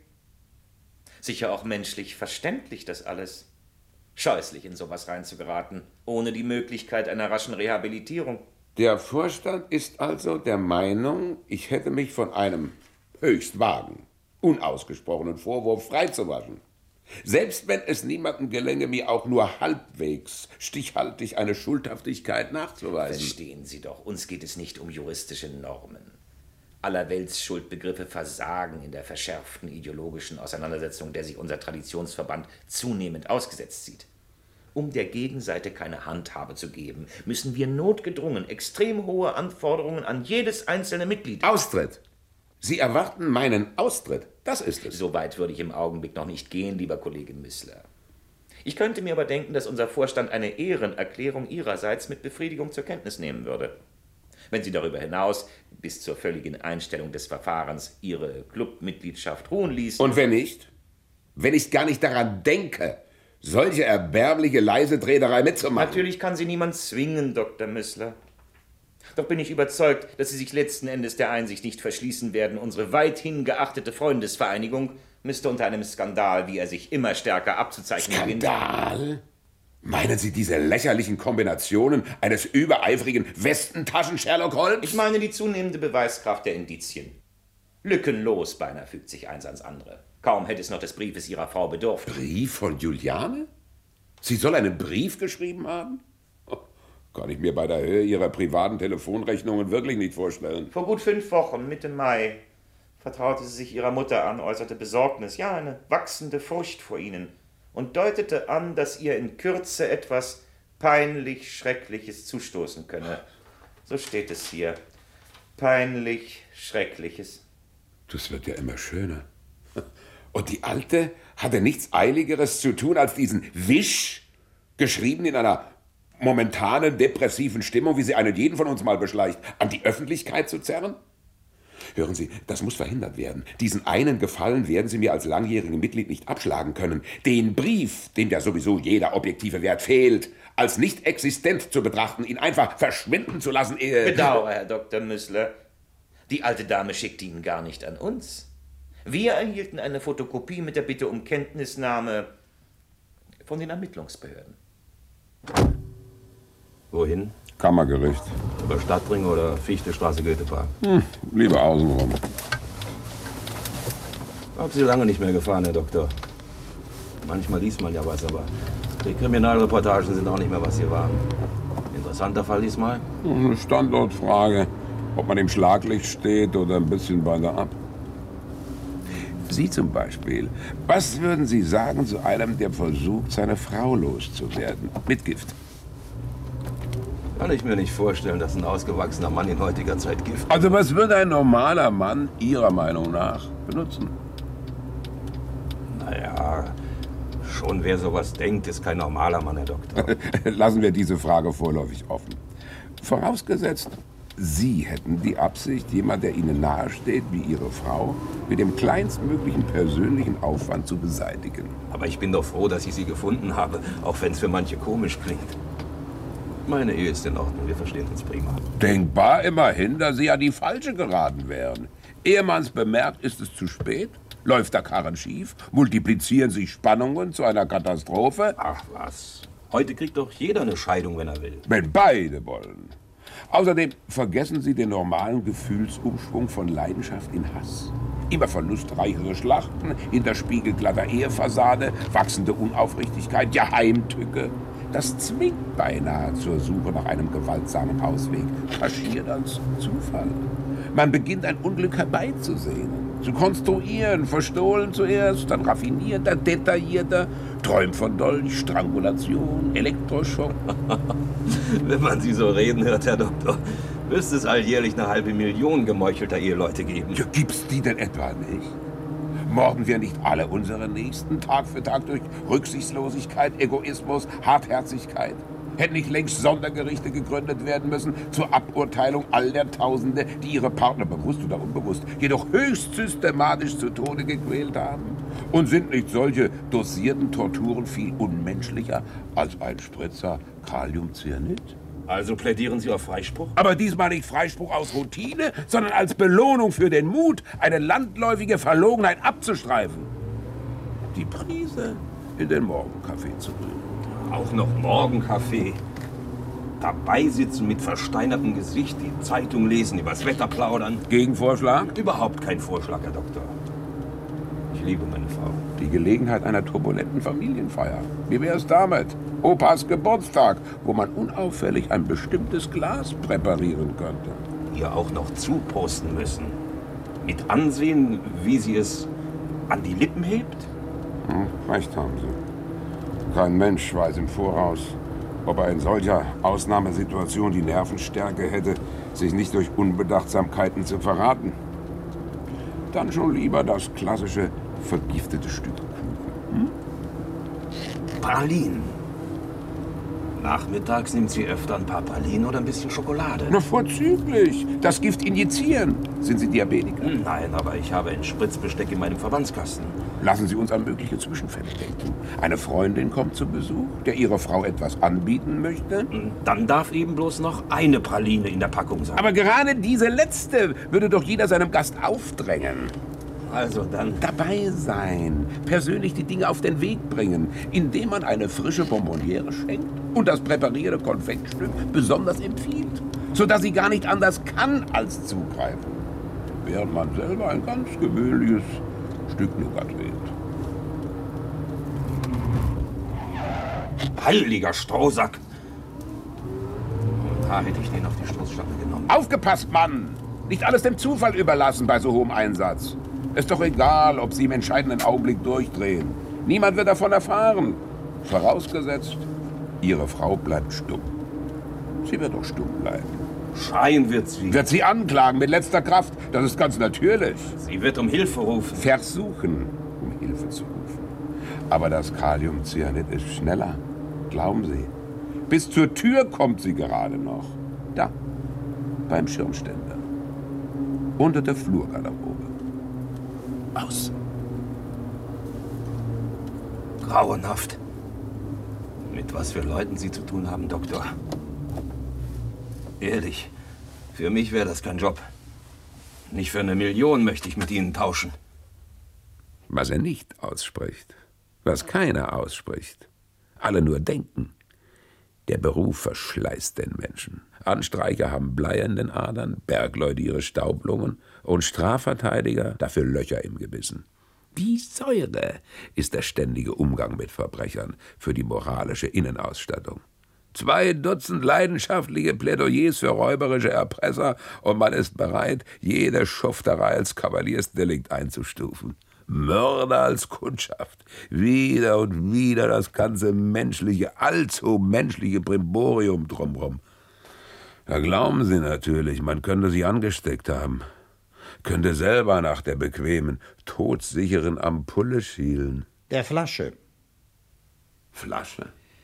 S8: Sicher auch menschlich verständlich, das alles. Scheußlich, in sowas reinzugeraten, ohne die Möglichkeit einer raschen Rehabilitierung.
S4: Der Vorstand ist also der Meinung, ich hätte mich von einem höchst vagen, unausgesprochenen Vorwurf freizuwaschen. Selbst wenn es niemandem gelänge, mir auch nur halbwegs stichhaltig eine Schuldhaftigkeit nachzuweisen.
S8: Verstehen Sie doch, uns geht es nicht um juristische Normen. Allerwelts Schuldbegriffe versagen in der verschärften ideologischen Auseinandersetzung, der sich unser Traditionsverband zunehmend ausgesetzt sieht. Um der Gegenseite keine Handhabe zu geben, müssen wir notgedrungen extrem hohe Anforderungen an jedes einzelne Mitglied.
S4: Austritt! Sie erwarten meinen Austritt, das ist es.
S8: So weit würde ich im Augenblick noch nicht gehen, lieber Kollege Müßler. Ich könnte mir aber denken, dass unser Vorstand eine Ehrenerklärung Ihrerseits mit Befriedigung zur Kenntnis nehmen würde. Wenn Sie darüber hinaus bis zur völligen Einstellung des Verfahrens Ihre Clubmitgliedschaft ruhen ließen.
S4: Und wenn nicht? Wenn ich gar nicht daran denke, solche erbärmliche Leisetreterei mitzumachen?
S8: Natürlich kann Sie niemand zwingen, Dr. Müßler. Doch bin ich überzeugt, dass Sie sich letzten Endes der Einsicht nicht verschließen werden, unsere weithin geachtete Freundesvereinigung müsste unter einem Skandal, wie er sich immer stärker abzuzeichnen beginnt.
S4: Skandal? Meinen Sie diese lächerlichen Kombinationen eines übereifrigen Westentaschen-Sherlock Holmes?
S8: Ich meine die zunehmende Beweiskraft der Indizien. Lückenlos beinahe fügt sich eins ans andere. Kaum hätte es noch des Briefes Ihrer Frau bedurft.
S4: Brief von Juliane? Sie soll einen Brief geschrieben haben? Kann ich mir bei der Höhe Ihrer privaten Telefonrechnungen wirklich nicht vorstellen.
S8: Vor gut 5 Wochen, Mitte Mai, vertraute sie sich ihrer Mutter an, äußerte Besorgnis, ja, eine wachsende Furcht vor ihnen und deutete an, dass ihr in Kürze etwas peinlich Schreckliches zustoßen könne. So steht es hier. Peinlich Schreckliches.
S4: Das wird ja immer schöner. Und die Alte hatte nichts Eiligeres zu tun, als diesen Wisch, geschrieben in einer momentanen depressiven Stimmung, wie sie einen jeden von uns mal beschleicht, an die Öffentlichkeit zu zerren? Hören Sie, das muss verhindert werden. Diesen einen Gefallen werden Sie mir als langjährige Mitglied nicht abschlagen können. Den Brief, dem ja sowieso jeder objektive Wert fehlt, als nicht existent zu betrachten, ihn einfach verschwinden zu lassen,
S8: Bedauere, Herr Dr. Müßler. Die alte Dame schickte ihn gar nicht an uns. Wir erhielten eine Fotokopie mit der Bitte um Kenntnisnahme von den Ermittlungsbehörden.
S7: Wohin?
S4: Kammergericht.
S7: Über Stadtring oder Fichtestraße, Goethepark?
S4: Lieber außenrum.
S7: Hab Sie lange nicht mehr gefahren, Herr Doktor. Manchmal liest man ja was, aber die Kriminalreportagen sind auch nicht mehr, was sie waren. Interessanter Fall diesmal?
S4: Eine Standortfrage, ob man im Schlaglicht steht oder ein bisschen weiter ab. Sie zum Beispiel. Was würden Sie sagen zu einem, der versucht, seine Frau loszuwerden? Mit Gift.
S7: Kann ich mir nicht vorstellen, dass ein ausgewachsener Mann in heutiger Zeit Gift...
S4: Also was würde ein normaler Mann Ihrer Meinung nach benutzen?
S7: Naja, schon wer sowas denkt, ist kein normaler Mann, Herr Doktor.
S4: Lassen wir diese Frage vorläufig offen. Vorausgesetzt, Sie hätten die Absicht, jemand, der Ihnen nahesteht, wie Ihre Frau, mit dem kleinstmöglichen persönlichen Aufwand zu beseitigen.
S7: Aber ich bin doch froh, dass ich Sie gefunden habe, auch wenn es für manche komisch klingt. Meine Ehe ist in Ordnung, wir verstehen uns prima.
S4: Denkbar immerhin, dass Sie an die Falsche geraten wären. Ehe man es bemerkt, ist es zu spät. Läuft der Karren schief, multiplizieren sich Spannungen zu einer Katastrophe.
S7: Ach was, heute kriegt doch jeder eine Scheidung, wenn er will.
S4: Wenn beide wollen. Außerdem vergessen Sie den normalen Gefühlsumschwung von Leidenschaft in Hass. Immer verlustreichere Schlachten, hinter spiegelglatter Ehefassade, wachsende Unaufrichtigkeit, ja Heimtücke. Das zwingt beinahe zur Suche nach einem gewaltsamen Ausweg. Kaschiert als Zufall. Man beginnt ein Unglück herbeizusehen, zu konstruieren, verstohlen zuerst, dann raffinierter, detaillierter, träumt von Dolch, Strangulation, Elektroschock.
S7: Wenn man Sie so reden hört, Herr Doktor, müsste es alljährlich 500.000 gemeuchelter Eheleute geben.
S4: Ja, gibt's die denn etwa nicht? Morden wir nicht alle unsere Nächsten Tag für Tag durch Rücksichtslosigkeit, Egoismus, Hartherzigkeit? Hätten nicht längst Sondergerichte gegründet werden müssen zur Aburteilung all der Tausende, die ihre Partner bewusst oder unbewusst, jedoch höchst systematisch zu Tode gequält haben? Und sind nicht solche dosierten Torturen viel unmenschlicher als ein Spritzer Kaliumcyanid?
S7: Also plädieren Sie auf Freispruch?
S4: Aber diesmal nicht Freispruch aus Routine, sondern als Belohnung für den Mut, eine landläufige Verlogenheit abzustreifen. Die Prise in den Morgenkaffee zu rühren.
S7: Auch noch Morgenkaffee. Dabei sitzen mit versteinertem Gesicht, die Zeitung lesen, übers Wetter plaudern.
S4: Gegenvorschlag?
S7: Überhaupt kein Vorschlag, Herr Doktor. Ich liebe meine Frau.
S4: Die Gelegenheit einer turbulenten Familienfeier. Wie wäre es damit? Opas Geburtstag, wo man unauffällig ein bestimmtes Glas präparieren könnte.
S7: Ihr auch noch zuposten müssen. Mit ansehen, wie sie es an die Lippen hebt?
S4: Recht haben Sie. Kein Mensch weiß im Voraus, ob er in solcher Ausnahmesituation die Nervenstärke hätte, sich nicht durch Unbedachtsamkeiten zu verraten. Dann schon lieber das klassische vergiftete Stück Kuchen.
S7: Pralinen. Nachmittags nimmt sie öfter ein paar Pralinen oder ein bisschen Schokolade.
S4: Na, vorzüglich. Das Gift injizieren. Sind Sie Diabetiker?
S7: Nein, aber ich habe ein Spritzbesteck in meinem Verbandskasten.
S4: Lassen Sie uns an mögliche Zwischenfälle denken. Eine Freundin kommt zu Besuch, der ihrer Frau etwas anbieten möchte.
S7: Dann darf eben bloß noch eine Praline in der Packung sein.
S4: Aber gerade diese letzte würde doch jeder seinem Gast aufdrängen.
S7: Also dann...
S4: Dabei sein, persönlich die Dinge auf den Weg bringen, indem man eine frische Bonbonniere schenkt und das präparierte Konfektstück besonders empfiehlt, sodass sie gar nicht anders kann als zugreifen, während man selber ein ganz gewöhnliches Stück Nougat wählt.
S7: Heiliger Strohsack! Da hätte ich den auf die Stoßstange genommen.
S4: Aufgepasst, Mann! Nicht alles dem Zufall überlassen bei so hohem Einsatz. Ist doch egal, ob Sie im entscheidenden Augenblick durchdrehen. Niemand wird davon erfahren. Vorausgesetzt, Ihre Frau bleibt stumm. Sie wird doch stumm bleiben.
S7: Schreien wird sie.
S4: Wird sie anklagen mit letzter Kraft. Das ist ganz natürlich.
S7: Sie wird um Hilfe rufen.
S4: Versuchen, um Hilfe zu rufen. Aber das Kaliumcyanid ist schneller. Glauben Sie. Bis zur Tür kommt sie gerade noch. Da, beim Schirmständer. Unter der Flurgarderobe. Aus.
S7: Grauenhaft. Mit was für Leuten Sie zu tun haben, Doktor. Ehrlich, für mich wäre das kein Job. Nicht für 1 Million möchte ich mit Ihnen tauschen.
S4: Was er nicht ausspricht, was keiner ausspricht, Alle nur denken. Der Beruf verschleißt den Menschen. Anstreicher haben Blei in den Adern, Bergleute ihre Staublungen und Strafverteidiger dafür Löcher im Gewissen. Wie Säure ist der ständige Umgang mit Verbrechern für die moralische Innenausstattung. 2 Dutzend leidenschaftliche Plädoyers für räuberische Erpresser und man ist bereit, jede Schufterei als Kavaliersdelikt einzustufen. Mörder als Kundschaft. Wieder und wieder das ganze menschliche, allzu menschliche Brimborium drumrum. Da glauben sie natürlich, man könnte sie angesteckt haben. Könnte selber nach der bequemen, todsicheren Ampulle schielen.
S1: Der Flasche.
S4: Flasche?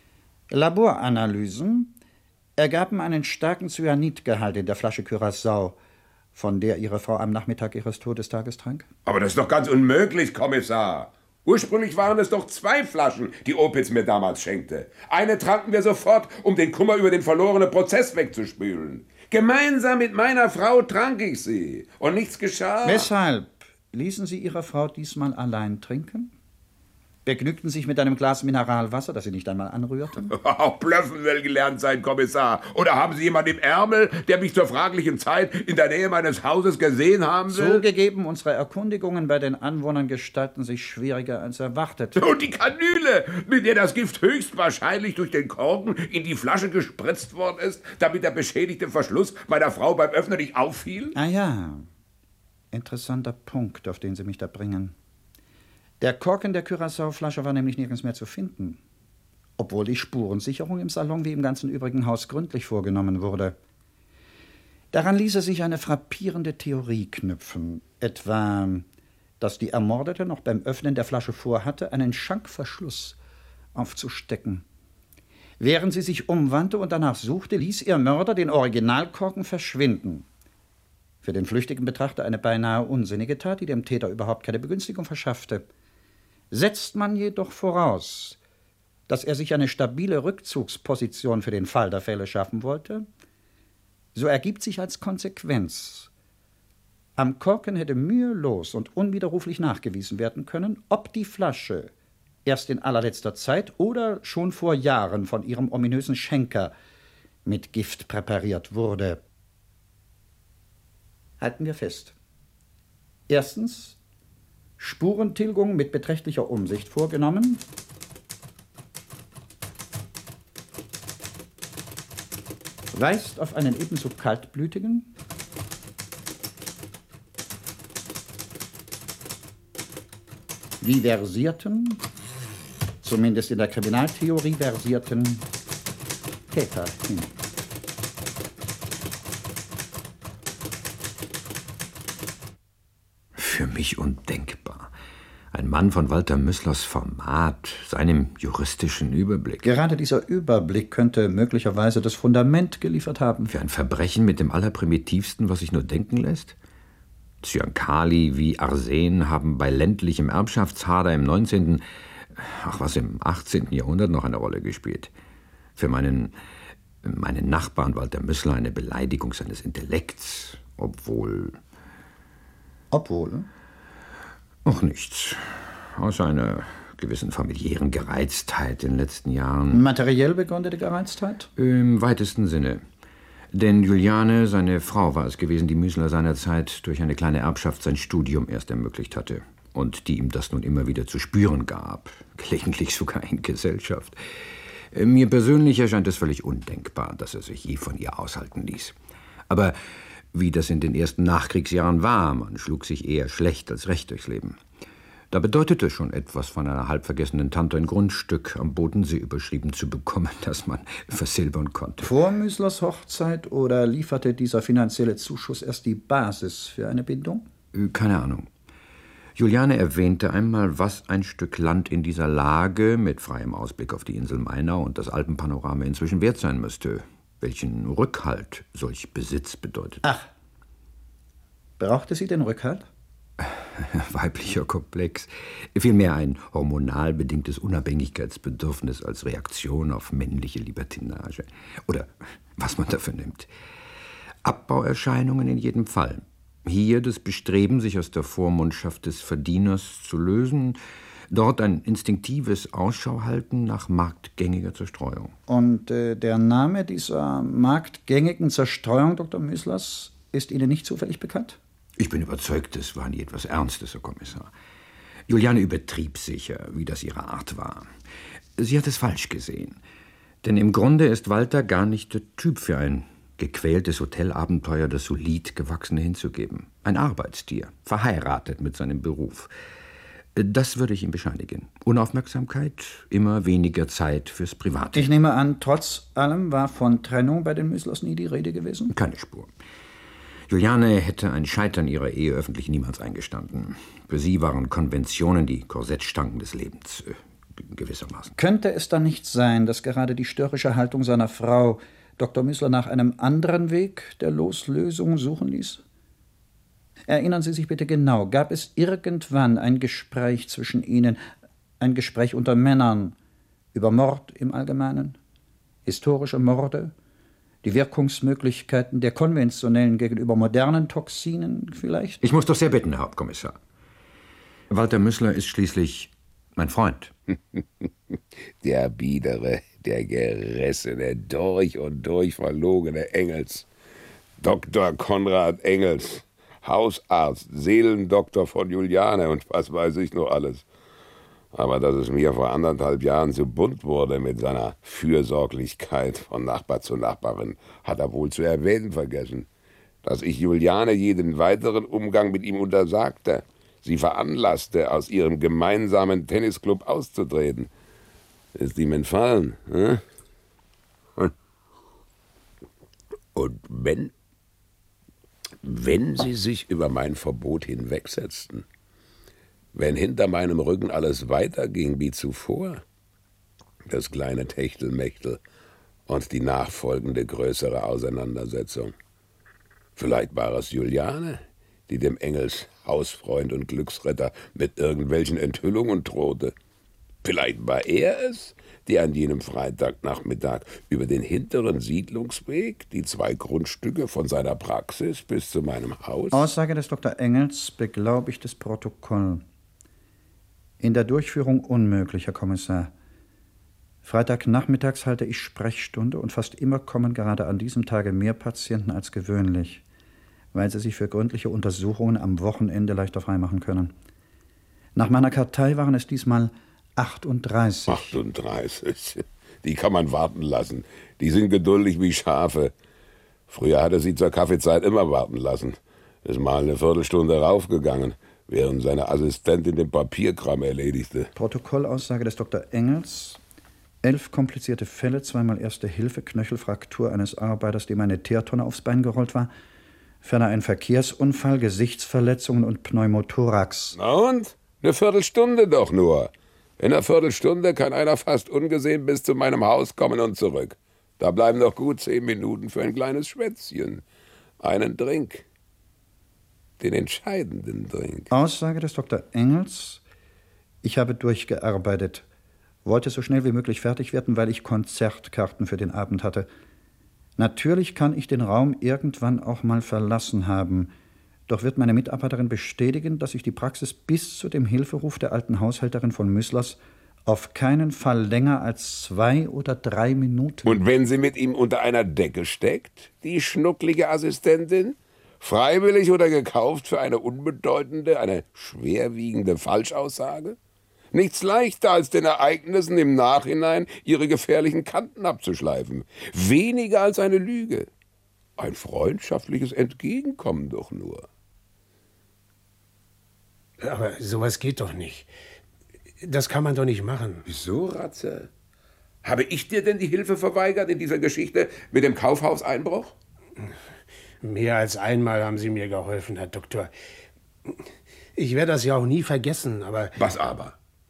S1: Laboranalysen ergaben einen starken Cyanidgehalt in der Flasche Curaçao, von der Ihre Frau am Nachmittag Ihres Todestages trank?
S4: Aber das ist doch ganz unmöglich, Kommissar. Ursprünglich waren es doch 2 Flaschen, die Opitz mir damals schenkte. Eine tranken wir sofort, um den Kummer über den verlorenen Prozess wegzuspülen. Gemeinsam mit meiner Frau trank ich sie. Und nichts geschah.
S1: Weshalb ließen Sie Ihre Frau diesmal allein trinken? Begnügten sich mit einem Glas Mineralwasser, das Sie nicht einmal anrührten?
S4: Auch blöffen will gelernt sein, Kommissar. Oder haben Sie jemanden im Ärmel, der mich zur fraglichen Zeit in der Nähe meines Hauses gesehen haben will?
S1: Zugegeben, unsere Erkundigungen bei den Anwohnern gestalten sich schwieriger als erwartet.
S4: Und die Kanüle, mit der das Gift höchstwahrscheinlich durch den Korken in die Flasche gespritzt worden ist, damit der beschädigte Verschluss meiner Frau beim Öffnen nicht auffiel?
S1: Ah ja, interessanter Punkt, auf den Sie mich da bringen. Der Korken der Curaçao-Flasche war nämlich nirgends mehr zu finden, obwohl die Spurensicherung im Salon wie im ganzen übrigen Haus gründlich vorgenommen wurde. Daran ließe sich eine frappierende Theorie knüpfen, etwa, dass die Ermordete noch beim Öffnen der Flasche vorhatte, einen Schankverschluss aufzustecken. Während sie sich umwandte und danach suchte, ließ ihr Mörder den Originalkorken verschwinden. Für den flüchtigen Betrachter eine beinahe unsinnige Tat, die dem Täter überhaupt keine Begünstigung verschaffte. Setzt man jedoch voraus, dass er sich eine stabile Rückzugsposition für den Fall der Fälle schaffen wollte, so ergibt sich als Konsequenz, am Korken hätte mühelos und unwiderruflich nachgewiesen werden können, ob die Flasche erst in allerletzter Zeit oder schon vor Jahren von ihrem ominösen Schenker mit Gift präpariert wurde. Halten wir fest. Erstens, Spurentilgung mit beträchtlicher Umsicht vorgenommen. Weist auf einen ebenso kaltblütigen, wie versierten, zumindest in der Kriminaltheorie versierten Täter hin.
S7: Für mich undenkbar. Ein Mann von Walter Müsslers Format, seinem juristischen Überblick.
S1: Gerade dieser Überblick könnte möglicherweise das Fundament geliefert haben.
S7: Für ein Verbrechen mit dem Allerprimitivsten, was sich nur denken lässt? Zyankali wie Arsen haben bei ländlichem Erbschaftshader im 19., im 18. Jahrhundert noch eine Rolle gespielt. Für meinen Nachbarn Walter Müssler eine Beleidigung seines Intellekts, obwohl...
S1: Obwohl?
S7: Auch nichts. Aus einer gewissen familiären Gereiztheit in den letzten Jahren.
S1: Materiell begründete Gereiztheit?
S7: Im weitesten Sinne. Denn Juliane, seine Frau, war es gewesen, die Müssler seinerzeit durch eine kleine Erbschaft sein Studium erst ermöglicht hatte. Und die ihm das nun immer wieder zu spüren gab. Gelegentlich sogar in Gesellschaft. Mir persönlich erscheint es völlig undenkbar, dass er sich je von ihr aushalten ließ. Aber wie das in den ersten Nachkriegsjahren war, man schlug sich eher schlecht als recht durchs Leben. Da bedeutete schon etwas, von einer halbvergessenen Tante ein Grundstück am Bodensee überschrieben zu bekommen, das man versilbern konnte.
S1: Vor Müsslers Hochzeit oder lieferte dieser finanzielle Zuschuss erst die Basis für eine Bindung?
S7: Keine Ahnung. Juliane erwähnte einmal, was ein Stück Land in dieser Lage mit freiem Ausblick auf die Insel Mainau und das Alpenpanorama inzwischen wert sein müsste. Welchen Rückhalt solch Besitz bedeutet.
S1: Ach, brauchte sie den Rückhalt?
S7: Weiblicher Komplex. Vielmehr ein hormonal bedingtes Unabhängigkeitsbedürfnis als Reaktion auf männliche Libertinage. Oder was man dafür nimmt. Abbauerscheinungen in jedem Fall. Hier das Bestreben, sich aus der Vormundschaft des Verdieners zu lösen.
S9: Dort ein instinktives Ausschauhalten nach marktgängiger Zerstreuung.
S1: Und der Name dieser marktgängigen Zerstreuung, Dr. Müslers, ist Ihnen nicht zufällig bekannt?
S9: Ich bin überzeugt, es war nie etwas Ernstes, Herr Kommissar. Juliane übertrieb sicher, wie das ihre Art war. Sie hat es falsch gesehen. Denn im Grunde ist Walter gar nicht der Typ für ein gequältes Hotelabenteuer das solid Gewachsene hinzugeben. Ein Arbeitstier, verheiratet mit seinem Beruf. Das würde ich ihm bescheinigen. Unaufmerksamkeit, immer weniger Zeit fürs Private.
S1: Ich nehme an, trotz allem war von Trennung bei den Müslers nie die Rede gewesen?
S9: Keine Spur. Juliane hätte ein Scheitern ihrer Ehe öffentlich niemals eingestanden. Für sie waren Konventionen die Korsettstangen des Lebens, gewissermaßen.
S1: Könnte es dann nicht sein, dass gerade die störrische Haltung seiner Frau Dr. Müsler nach einem anderen Weg der Loslösung suchen ließ? Erinnern Sie sich bitte genau, gab es irgendwann ein Gespräch zwischen Ihnen, ein Gespräch unter Männern, über Mord im Allgemeinen, historische Morde, die Wirkungsmöglichkeiten der konventionellen gegenüber modernen Toxinen vielleicht?
S9: Ich muss doch sehr bitten, Herr Hauptkommissar. Walter Müsler ist schließlich mein Freund.
S4: Der biedere, der gerissene, durch und durch verlogene Engels. Dr. Konrad Engels, Hausarzt, Seelendoktor von Juliane und was weiß ich noch alles. Aber dass es mir vor 1,5 Jahren zu bunt wurde mit seiner Fürsorglichkeit von Nachbar zu Nachbarin, hat er wohl zu erwähnen vergessen. Dass ich Juliane jeden weiteren Umgang mit ihm untersagte, sie veranlasste, aus ihrem gemeinsamen Tennisclub auszutreten. Ist ihm entfallen. Und wenn sie sich über mein Verbot hinwegsetzten, wenn hinter meinem Rücken alles weiterging wie zuvor, das kleine Techtelmechtel und die nachfolgende größere Auseinandersetzung. Vielleicht war es Juliane, die dem Engels Hausfreund und Glücksretter mit irgendwelchen Enthüllungen drohte. Vielleicht war er es, der an jenem Freitagnachmittag über den hinteren Siedlungsweg die 2 Grundstücke von seiner Praxis bis zu meinem Haus...
S1: Aussage des Dr. Engels beglaubigtes Protokoll. In der Durchführung unmöglich, Herr Kommissar. Freitagnachmittags halte ich Sprechstunde und fast immer kommen gerade an diesem Tage mehr Patienten als gewöhnlich, weil sie sich für gründliche Untersuchungen am Wochenende leichter freimachen können. Nach meiner Kartei waren es diesmal 38.
S4: 38? Die kann man warten lassen. Die sind geduldig wie Schafe. Früher hat er sie zur Kaffeezeit immer warten lassen. Ist mal eine Viertelstunde raufgegangen, während seine Assistentin den Papierkram erledigte.
S1: Protokollaussage des Dr. Engels. 11 komplizierte Fälle, 2-mal Erste Hilfe, Knöchelfraktur eines Arbeiters, dem eine Teertonne aufs Bein gerollt war. Ferner ein Verkehrsunfall, Gesichtsverletzungen und Pneumothorax.
S4: Na und? Eine Viertelstunde doch nur. In einer Viertelstunde kann einer fast ungesehen bis zu meinem Haus kommen und zurück. Da bleiben noch gut 10 Minuten für ein kleines Schwätzchen. Einen Drink. Den entscheidenden Drink.
S1: Aussage des Dr. Engels. Ich habe durchgearbeitet. Wollte so schnell wie möglich fertig werden, weil ich Konzertkarten für den Abend hatte. Natürlich kann ich den Raum irgendwann auch mal verlassen haben. Doch wird meine Mitarbeiterin bestätigen, dass ich die Praxis bis zu dem Hilferuf der alten Haushälterin von Müslers auf keinen Fall länger als 2 oder 3 Minuten...
S4: Und wenn sie mit ihm unter einer Decke steckt, die schnucklige Assistentin? Freiwillig oder gekauft für eine unbedeutende, eine schwerwiegende Falschaussage? Nichts leichter als den Ereignissen im Nachhinein ihre gefährlichen Kanten abzuschleifen. Weniger als eine Lüge. Ein freundschaftliches Entgegenkommen doch nur.
S10: Aber sowas geht doch nicht. Das kann man doch nicht machen.
S4: Wieso, Ratze? Habe ich dir denn die Hilfe verweigert in dieser Geschichte mit dem Kaufhauseinbruch?
S10: Mehr als einmal haben Sie mir geholfen, Herr Doktor. Ich werde das ja auch nie vergessen, aber...
S4: Was aber?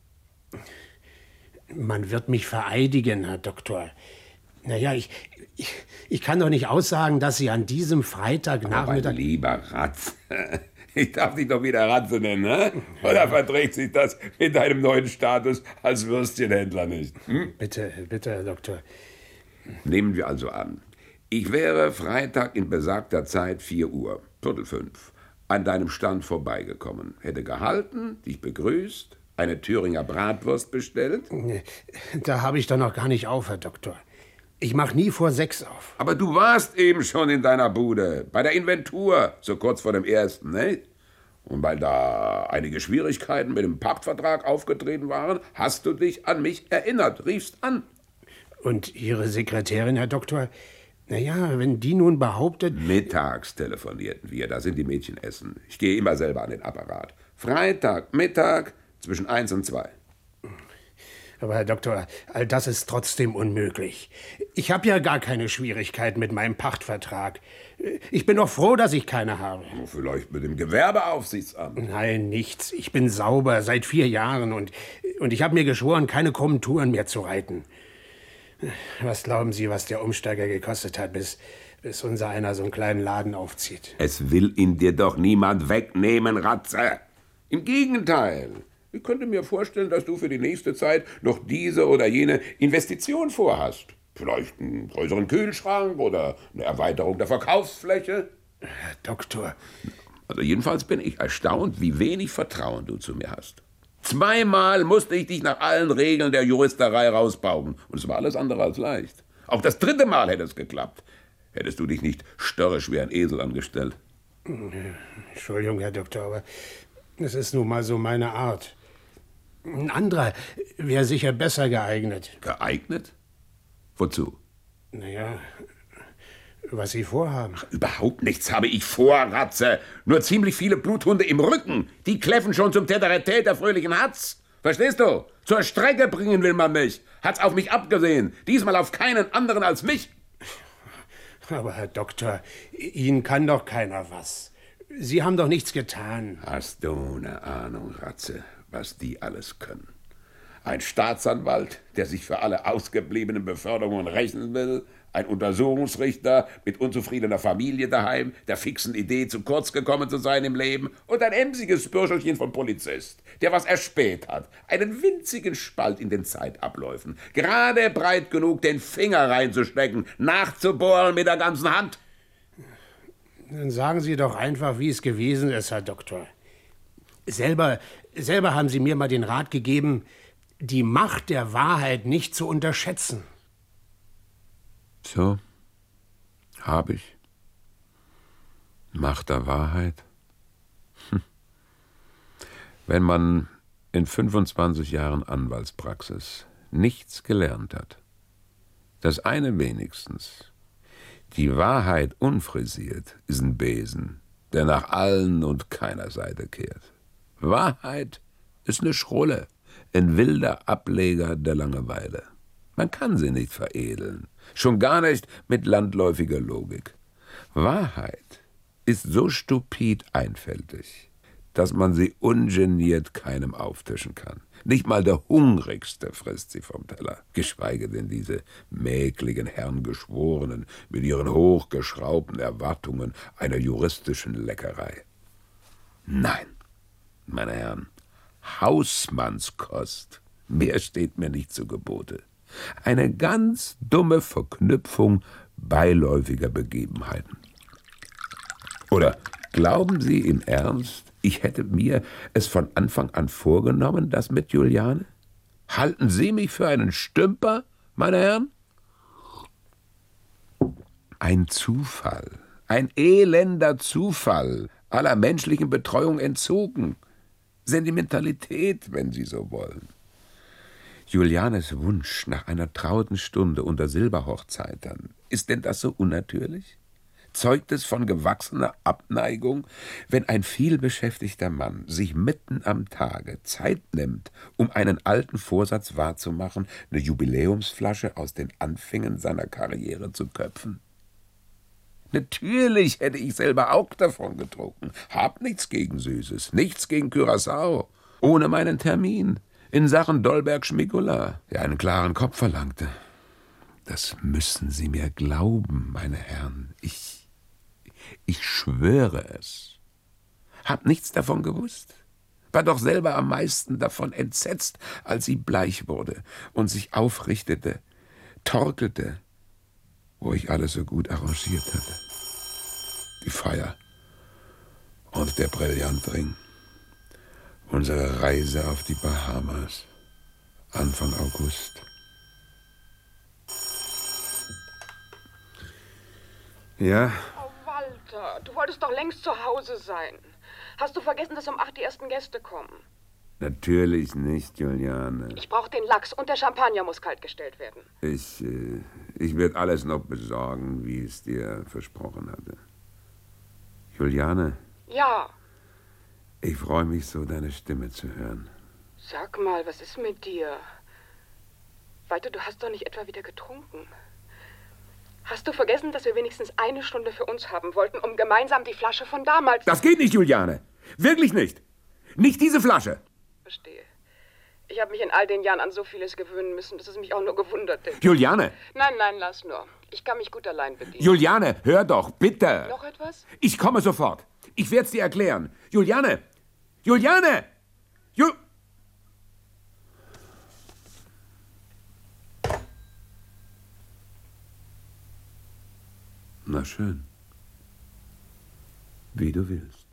S10: Man wird mich vereidigen, Herr Doktor. Naja, ich kann doch nicht aussagen, dass Sie an diesem Freitagnachmittag...
S4: Aber lieber Ratze, ich darf dich doch wieder Ratze nennen, ne? Oder verträgt sich das mit deinem neuen Status als Würstchenhändler nicht? Hm?
S10: Bitte, Herr Doktor.
S4: Nehmen wir also an, ich wäre Freitag in besagter Zeit 4 Uhr, 4:45, an deinem Stand vorbeigekommen, hätte gehalten, dich begrüßt, Eine Thüringer Bratwurst bestellt?
S10: Da habe ich doch noch gar nicht auf, Herr Doktor. Ich mache nie vor 6 auf.
S4: Aber du warst eben schon in deiner Bude, bei der Inventur, so kurz vor dem 1., ne? Und weil da einige Schwierigkeiten mit dem Pachtvertrag aufgetreten waren, hast du dich an mich erinnert, riefst an.
S10: Und Ihre Sekretärin, Herr Doktor? Naja, wenn die nun behauptet...
S4: Mittags telefonierten wir, da sind die Mädchen essen. Ich gehe immer selber an den Apparat. Freitag, Mittag, zwischen 1 und 2.
S10: Aber Herr Doktor, all das ist trotzdem unmöglich. Ich habe ja gar keine Schwierigkeiten mit meinem Pachtvertrag. Ich bin doch froh, dass ich keine habe.
S4: Vielleicht mit dem Gewerbeaufsichtsamt.
S10: Nein, nichts. Ich bin sauber seit 4 Jahren und ich habe mir geschworen, keine krummen Touren mehr zu reiten. Was glauben Sie, was der Umsteiger gekostet hat, bis unser einer so einen kleinen Laden aufzieht?
S4: Es will ihn dir doch niemand wegnehmen, Ratze. Im Gegenteil. Ich könnte mir vorstellen, dass du für die nächste Zeit noch diese oder jene Investition vorhast. Vielleicht einen größeren Kühlschrank oder eine Erweiterung der Verkaufsfläche.
S10: Herr Doktor.
S4: Also jedenfalls bin ich erstaunt, wie wenig Vertrauen du zu mir hast. 2-mal musste ich dich nach allen Regeln der Juristerei rausbaugen. Und es war alles andere als leicht. Auch das 3. Mal hätte es geklappt. Hättest du dich nicht störrisch wie ein Esel angestellt.
S10: Entschuldigung, Herr Doktor, aber es ist nun mal so meine Art. Ein anderer wäre sicher besser geeignet.
S4: Geeignet? Wozu?
S10: Naja, was Sie vorhaben.
S4: Ach, überhaupt nichts habe ich vor, Ratze. Nur ziemlich viele Bluthunde im Rücken. Die kläffen schon zum Tête-à-tête der fröhlichen Hatz. Verstehst du? Zur Strecke bringen will man mich. Hat's auf mich abgesehen. Diesmal auf keinen anderen als mich.
S10: Aber Herr Doktor, Ihnen kann doch keiner was. Sie haben doch nichts getan.
S4: Hast du eine Ahnung, Ratze, was die alles können? Ein Staatsanwalt, der sich für alle ausgebliebenen Beförderungen rächen will, ein Untersuchungsrichter mit unzufriedener Familie daheim, der fixen Idee, zu kurz gekommen zu sein im Leben, und ein emsiges Bürschelchen von Polizist, der was erspäht hat, einen winzigen Spalt in den Zeitabläufen, gerade breit genug, den Finger reinzustecken, nachzubohren mit der ganzen Hand.
S10: Dann sagen Sie doch einfach, wie es gewesen ist, Herr Doktor. Selber haben Sie mir mal den Rat gegeben, die Macht der Wahrheit nicht zu unterschätzen.
S4: So, hab ich. Macht der Wahrheit? Wenn man in 25 Jahren Anwaltspraxis nichts gelernt hat, das eine wenigstens: die Wahrheit unfrisiert ist ein Besen, der nach allen und keiner Seite kehrt. Wahrheit ist eine Schrulle, ein wilder Ableger der Langeweile. Man kann sie nicht veredeln, schon gar nicht mit landläufiger Logik. Wahrheit ist so stupid einfältig, dass man sie ungeniert keinem auftischen kann. Nicht mal der Hungrigste frisst sie vom Teller, geschweige denn diese mäkligen Herrengeschworenen mit ihren hochgeschraubten Erwartungen einer juristischen Leckerei. Nein, meine Herren, Hausmannskost, mehr steht mir nicht zu Gebote. Eine ganz dumme Verknüpfung beiläufiger Begebenheiten. Oder glauben Sie im Ernst, ich hätte mir es von Anfang an vorgenommen, das mit Juliane? Halten Sie mich für einen Stümper, meine Herren? Ein Zufall, ein elender Zufall, aller menschlichen Betreuung entzogen. Sentimentalität, wenn Sie so wollen. Julianes Wunsch nach einer trauten Stunde unter Silberhochzeitern, ist denn das so unnatürlich? Zeugt es von gewachsener Abneigung, wenn ein vielbeschäftigter Mann sich mitten am Tage Zeit nimmt, um einen alten Vorsatz wahrzumachen, eine Jubiläumsflasche aus den Anfängen seiner Karriere zu köpfen? Natürlich hätte ich selber auch davon getrunken. Hab nichts gegen Süßes, nichts gegen Curaçao. Ohne meinen Termin in Sachen Dolberg-Schmigula, der einen klaren Kopf verlangte. Das müssen Sie mir glauben, meine Herren. Ich schwöre es. Hab nichts davon gewusst. War doch selber am meisten davon entsetzt, als sie bleich wurde und sich aufrichtete, torkelte, wo ich alles so gut arrangiert hatte. Die Feier und der Brillantring Unsere Reise auf die Bahamas. Anfang August. Ja?
S11: Oh, Walter, du wolltest doch längst zu Hause sein. Hast du vergessen, dass um 8 die ersten Gäste kommen?
S4: Natürlich nicht, Juliane.
S11: Ich brauche den Lachs und der Champagner muss kalt gestellt werden.
S4: Ich werde alles noch besorgen, wie ich es dir versprochen hatte. Juliane?
S11: Ja.
S4: Ich freue mich so, deine Stimme zu hören.
S11: Sag mal, was ist mit dir? Walter, du hast doch nicht etwa wieder getrunken. Hast du vergessen, dass wir wenigstens 1 Stunde für uns haben wollten, um gemeinsam die Flasche von damals...
S4: Das geht nicht, Juliane. Wirklich nicht. Nicht diese Flasche.
S11: Verstehe. Ich habe mich in all den Jahren an so vieles gewöhnen müssen, dass es mich auch nur gewundert hätte.
S4: Juliane!
S11: Nein, lass nur. Ich kann mich gut allein bedienen.
S4: Juliane, hör doch, bitte!
S11: Noch etwas?
S4: Ich komme sofort. Ich werde es dir erklären. Juliane! Juliane! Na schön. Wie du willst.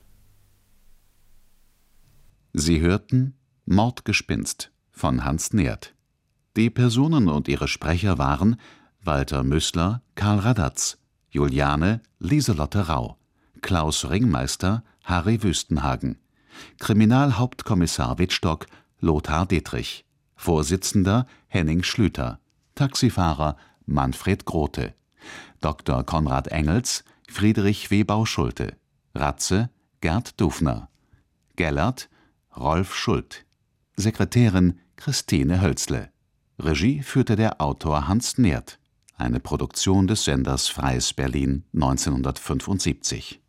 S3: Sie hörten Mordgespinst von Hans Neert. Die Personen und ihre Sprecher waren Walter Müßler, Karl Radatz, Juliane, Lieselotte Rau, Klaus Ringmeister, Harry Wüstenhagen, Kriminalhauptkommissar Wittstock, Lothar Dietrich, Vorsitzender Henning Schlüter, Taxifahrer Manfred Grote, Dr. Konrad Engels, Friedrich W. Bauschulte, Ratze Gerd Dufner, Gellert Rolf Schult, Sekretärin Christine Hölzle. Regie führte der Autor Hans Neert. Eine Produktion des Senders Freies Berlin 1975.